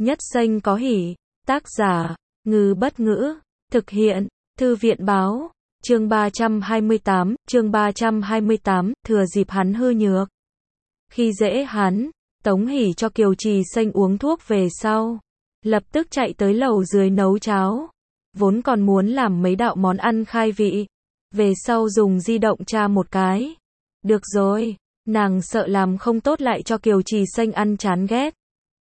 Nhất xanh có hỉ. Tác giả, Ngư Bất Ngữ. Thực hiện, Thư viện Báo. Chương 328, thừa dịp hắn hư nhược. Khi dễ hắn, Tống Hỷ cho Kiều Trì Xanh uống thuốc về sau, lập tức chạy tới lầu dưới nấu cháo. Vốn còn muốn làm mấy đạo món ăn khai vị, về sau dùng di động tra một cái. Được rồi, nàng sợ làm không tốt lại cho Kiều Trì Xanh ăn chán ghét.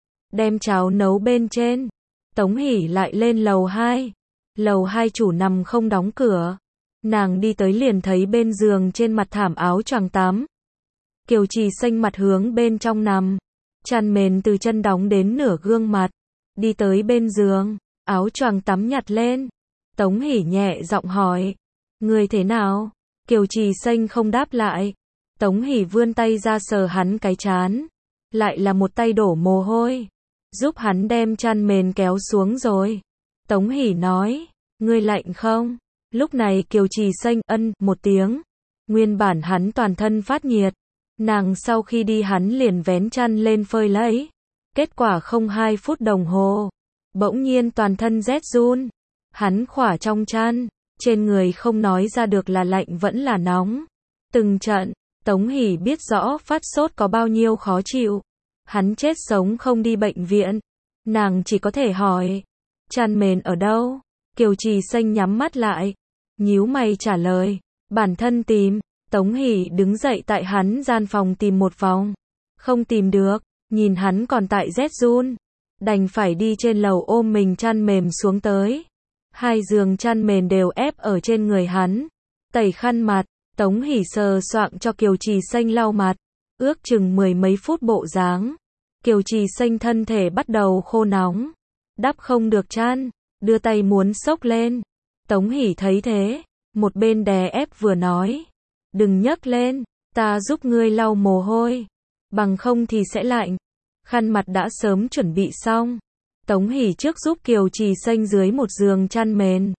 Đem cháo nấu bên trên, Tống Hỷ lại lên lầu 2. Lầu 2 chủ nằm không đóng cửa. Nàng đi tới liền thấy bên giường trên mặt thảm áo choàng tắm. Kiều Trì Xanh mặt hướng bên trong nằm, chăn mền từ chân đóng đến nửa gương mặt. Đi tới bên giường, áo choàng tắm nhặt lên. Tống Hỷ nhẹ giọng hỏi, người thế nào? Kiều Trì Xanh không đáp lại. Tống Hỷ vươn tay ra sờ hắn cái trán, lại là một tay đổ mồ hôi, giúp hắn đem chăn mền kéo xuống rồi. Tống Hỷ nói, ngươi lạnh không? Lúc này Kiều Trì Xanh ân một tiếng. Nguyên bản hắn toàn thân phát nhiệt, nàng sau khi đi hắn liền vén chăn lên phơi lấy. Kết quả không 2 phút đồng hồ, bỗng nhiên toàn thân rét run. Hắn khỏa trong chăn, trên người không nói ra được là lạnh vẫn là nóng. Từng trận, Tống Hỷ biết rõ phát sốt có bao nhiêu khó chịu. Hắn chết sống không đi bệnh viện. Nàng chỉ có thể hỏi, chăn mền ở đâu? Kiều Trì Xanh nhắm mắt lại, nhíu mày trả lời, bản thân tìm. Tống Hỷ đứng dậy tại hắn gian phòng tìm một vòng, không tìm được, nhìn hắn còn tại rét run, đành phải đi trên lầu ôm mình chăn mềm xuống tới. 2 giường chăn mền đều ép ở trên người hắn. Tẩy khăn mặt, Tống Hỷ sờ soạng cho Kiều Trì Xanh lau mặt, ước chừng 10 mấy phút bộ dáng. Kiều Trì Xanh thân thể bắt đầu khô nóng, đắp không được chăn, đưa tay muốn xốc lên. Tống Hỷ thấy thế, một bên đè ép vừa nói, đừng nhấc lên, ta giúp ngươi lau mồ hôi, bằng không thì sẽ lạnh. Khăn mặt đã sớm chuẩn bị xong. Tống Hỷ trước giúp Kiều Trì Xanh dưới một giường chăn mền,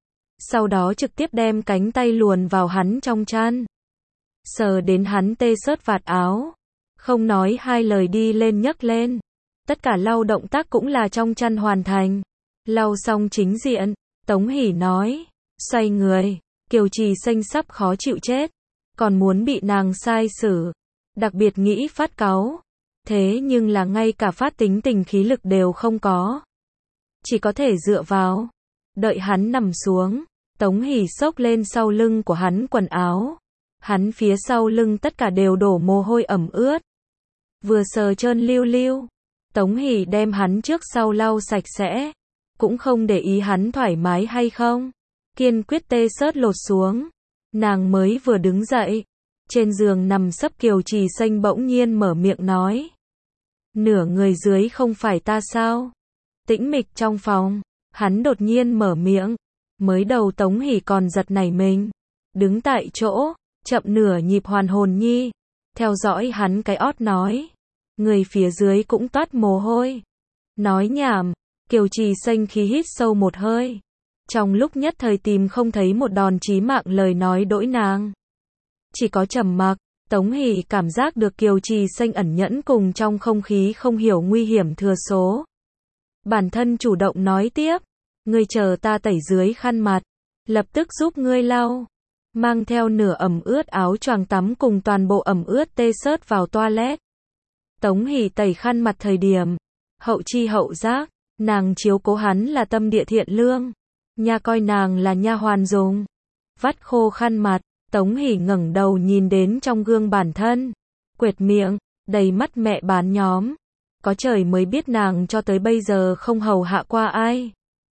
sau đó trực tiếp đem cánh tay luồn vào hắn trong chăn, sờ đến hắn tê xớt vạt áo, không nói 2 lời đi lên nhấc lên. Tất cả lau động tác cũng là trong chăn hoàn thành. Lau xong chính diện, Tống Hỷ nói, xoay người. Kiều Trì Xanh sắp khó chịu chết, còn muốn bị nàng sai xử, đặc biệt nghĩ phát cáu. Thế nhưng là ngay cả phát tính tình khí lực đều không có, chỉ có thể dựa vào. Đợi hắn nằm xuống, Tống Hỷ xốc lên sau lưng của hắn quần áo. Hắn phía sau lưng tất cả đều đổ mồ hôi ẩm ướt, vừa sờ trơn lưu lưu. Tống Hỷ đem hắn trước sau lau sạch sẽ, cũng không để ý hắn thoải mái hay không, kiên quyết tê xớt lột xuống. Nàng mới vừa đứng dậy, trên giường nằm sấp Kiều Trì Xanh bỗng nhiên mở miệng nói, nửa người dưới không phải ta sao? Tĩnh mịch trong phòng, hắn đột nhiên mở miệng. Mới đầu Tống Hỷ còn giật nảy mình, đứng tại chỗ, chậm nửa nhịp hoàn hồn nhi, theo dõi hắn cái ót nói, người phía dưới cũng toát mồ hôi. Nói nhảm. Kiều Trì Xanh khí hít sâu một hơi, trong lúc nhất thời tìm không thấy một đòn chí mạng lời nói đỗi nàng, chỉ có trầm mặc. Tống Hỷ cảm giác được Kiều Trì Xanh ẩn nhẫn cùng trong không khí không hiểu nguy hiểm thừa số. Bản thân chủ động nói tiếp, ngươi chờ ta tẩy dưới khăn mặt, lập tức giúp ngươi lau. Mang theo nửa ẩm ướt áo choàng tắm cùng toàn bộ ẩm ướt tê xớt vào toilet. Tống Hỷ tẩy khăn mặt thời điểm, hậu chi hậu giác, nàng chiếu cố hắn là tâm địa thiện lương, nha coi nàng là nha hoàn dùng. Vắt khô khăn mặt, Tống Hỷ ngẩng đầu nhìn đến trong gương bản thân, quệt miệng, đầy mắt mẹ bán nhóm. Có trời mới biết nàng cho tới bây giờ không hầu hạ qua ai.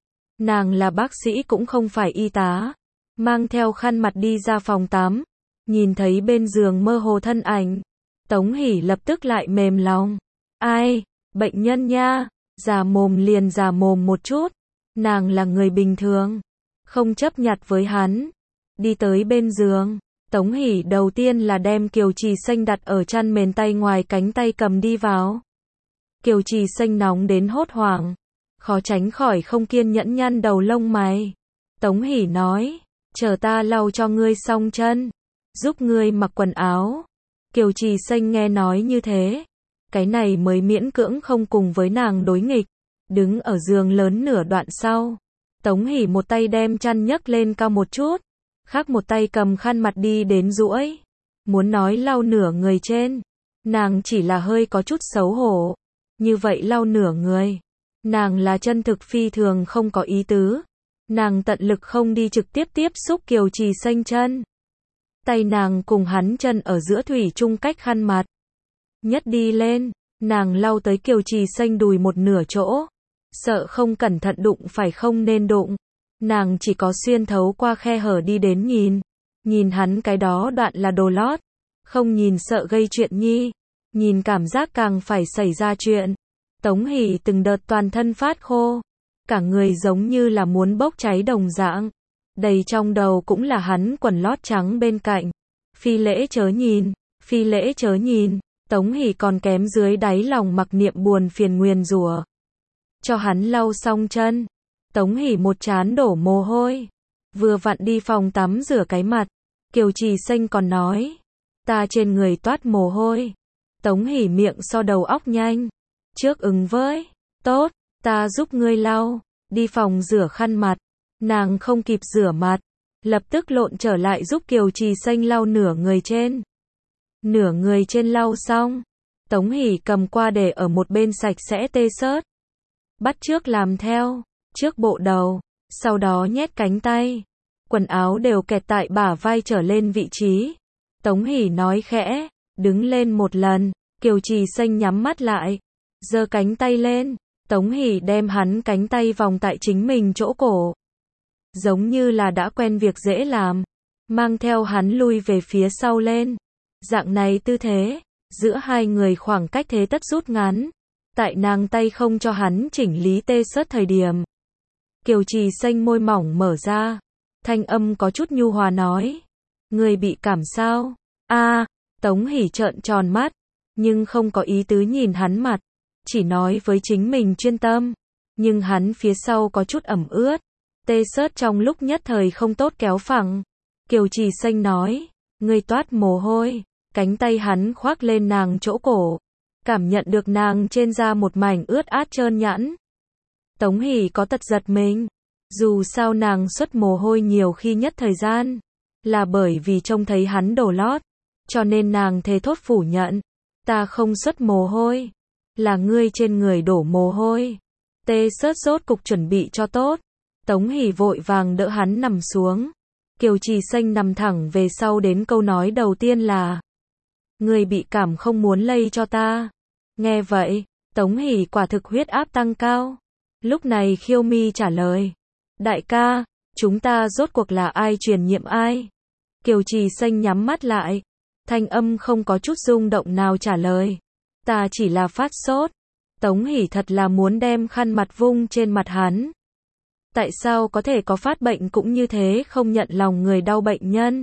Nàng là bác sĩ cũng không phải y tá. Mang theo khăn mặt đi ra phòng tắm, nhìn thấy bên giường mơ hồ thân ảnh, Tống Hỷ lập tức lại mềm lòng. Ai, bệnh nhân nha, già mồm liền già mồm một chút. Nàng là người bình thường, không chấp nhặt với hắn. Đi tới bên giường, Tống Hỷ đầu tiên là đem Kiều Trì Xanh đặt ở chăn mền, tay ngoài cánh tay cầm đi vào. Kiều Trì Xanh nóng đến hốt hoảng, khó tránh khỏi không kiên nhẫn nhăn đầu lông mày. Tống Hỷ nói, chờ ta lau cho ngươi xong chân, giúp ngươi mặc quần áo. Kiều Trì Xanh nghe nói như thế, cái này mới miễn cưỡng không cùng với nàng đối nghịch. đứng ở giường lớn nửa đoạn sau. Tống Hỷ một tay đem chăn nhấc lên cao một chút, khác một tay cầm khăn mặt đi đến duỗi, muốn nói lau nửa người trên, nàng chỉ là hơi có chút xấu hổ, như vậy lau nửa người, nàng là chân thực phi thường không có ý tứ, nàng tận lực không đi trực tiếp tiếp xúc Kiều Trì Xanh chân. Tay nàng cùng hắn chân ở giữa thủy chung cách khăn mặt. Nhất đi lên, nàng lau tới Kiều Trì Xanh đùi một nửa chỗ, sợ không cẩn thận đụng phải không nên đụng. Nàng chỉ có xuyên thấu qua khe hở đi đến nhìn hắn cái đó đoạn là đồ lót, không nhìn sợ gây chuyện nhi, nhìn cảm giác càng phải xảy ra chuyện. Tống Hỷ từng đợt toàn thân phát khô, cả người giống như là muốn bốc cháy đồng dạng, đầy trong đầu cũng là hắn quần lót trắng bên cạnh. Phi lễ chớ nhìn, phi lễ chớ nhìn, Tống Hỷ còn kém dưới đáy lòng mặc niệm buồn phiền nguyền rủa. Cho hắn lau xong chân, Tống Hỷ một trán đổ mồ hôi, vừa vặn đi phòng tắm rửa cái mặt, Kiều Trì Xanh còn nói, ta trên người toát mồ hôi. Tống Hỷ miệng so đầu óc nhanh, trước ứng với, tốt, ta giúp ngươi lau, đi phòng rửa khăn mặt, nàng không kịp rửa mặt, lập tức lộn trở lại giúp Kiều Trì Xanh lau nửa người trên. Nửa người trên lau xong, Tống Hỷ cầm qua để ở một bên sạch sẽ t-shirt, bắt chước làm theo, trước bộ đầu, sau đó nhét cánh tay, quần áo đều kẹt tại bả vai trở lên vị trí. Tống Hỷ nói khẽ, đứng lên một lần, Kiều Trì Xanh nhắm mắt lại, giơ cánh tay lên, Tống Hỷ đem hắn cánh tay vòng tại chính mình chỗ cổ. Giống như là đã quen việc dễ làm, mang theo hắn lui về phía sau lên. Dạng này tư thế, giữa hai người khoảng cách thế tất rút ngắn. Tại nàng tay không cho hắn chỉnh lý t-shirt thời điểm, Kiều Trì Xanh môi mỏng mở ra, thanh âm có chút nhu hòa nói, người bị cảm sao? Tống Hỷ trợn tròn mắt, nhưng không có ý tứ nhìn hắn mặt, chỉ nói với chính mình chuyên tâm, nhưng hắn phía sau có chút ẩm ướt, t-shirt trong lúc nhất thời không tốt kéo phẳng. Kiều Trì Xanh nói, người toát mồ hôi, cánh tay hắn khoác lên nàng chỗ cổ, cảm nhận được nàng trên da một mảnh ướt át trơn nhẵn. Tống Hỷ có tật giật mình, dù sao nàng xuất mồ hôi nhiều khi nhất thời gian, là bởi vì trông thấy hắn đổ lót, cho nên nàng thề thốt phủ nhận, ta không xuất mồ hôi, là ngươi trên người đổ mồ hôi. T-shirt rốt cục chuẩn bị cho tốt, Tống Hỷ vội vàng đỡ hắn nằm xuống. Kiều Trì Xanh nằm thẳng về sau đến câu nói đầu tiên là, ngươi bị cảm không muốn lây cho ta. Nghe vậy, Tống Hỷ quả thực huyết áp tăng cao. Lúc này Khiêu Mi trả lời, đại ca, chúng ta rốt cuộc là ai truyền nhiễm ai? Kiều Trì Xanh nhắm mắt lại, thanh âm không có chút rung động nào trả lời, ta chỉ là phát sốt. Tống Hỷ thật là muốn đem khăn mặt vung trên mặt hắn. Tại sao có thể có phát bệnh cũng như thế không nhận lòng người đau bệnh nhân?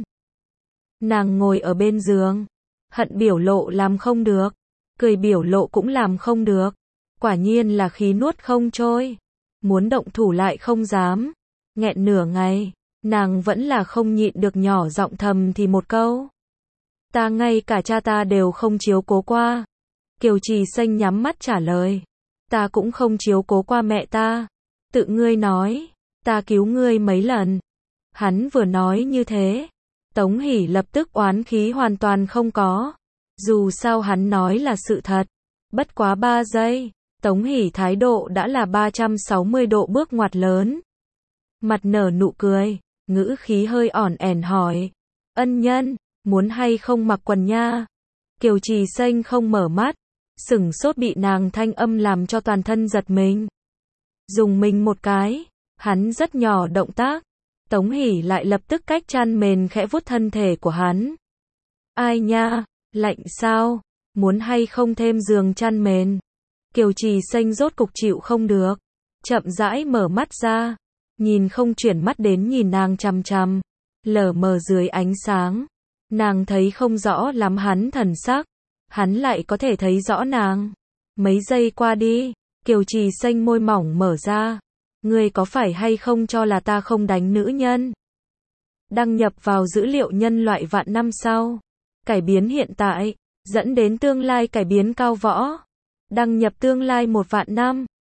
Nàng ngồi ở bên giường, hận biểu lộ làm không được, cười biểu lộ cũng làm không được, quả nhiên là khí nuốt không trôi, muốn động thủ lại không dám, nghẹn nửa ngày, nàng vẫn là không nhịn được nhỏ giọng thầm thì một câu. Ta ngay cả cha ta đều không chiếu cố qua. Kiều Trì Xanh nhắm mắt trả lời, ta cũng không chiếu cố qua mẹ ta, tự ngươi nói, ta cứu ngươi mấy lần. Hắn vừa nói như thế, Tống Hỷ lập tức oán khí hoàn toàn không có, dù sao hắn nói là sự thật. Bất quá 3 giây, Tống Hỷ thái độ đã là 360 độ bước ngoặt lớn. Mặt nở nụ cười, ngữ khí hơi ỏn ẻn hỏi, ân nhân, muốn hay không mặc quần nha? Kiều Trì Xanh không mở mắt, sửng sốt bị nàng thanh âm làm cho toàn thân giật mình. Dùng mình một cái, hắn rất nhỏ động tác, Tống Hỷ lại lập tức cách chăn mền khẽ vuốt thân thể của hắn. Ai nha, lạnh sao, muốn hay không thêm giường chăn mền? Kiều Trì Xanh rốt cục chịu không được, chậm rãi mở mắt ra, nhìn không chuyển mắt đến nhìn nàng chằm chằm, lờ mờ dưới ánh sáng, nàng thấy không rõ lắm hắn thần sắc, hắn lại có thể thấy rõ nàng. Mấy giây qua đi, Kiều Trì Xanh môi mỏng mở ra, ngươi có phải hay không cho là ta không đánh nữ nhân? Đăng nhập vào dữ liệu nhân loại vạn năm sau, cải biến hiện tại, dẫn đến tương lai cải biến cao võ. Đăng nhập tương lai 1 vạn năm.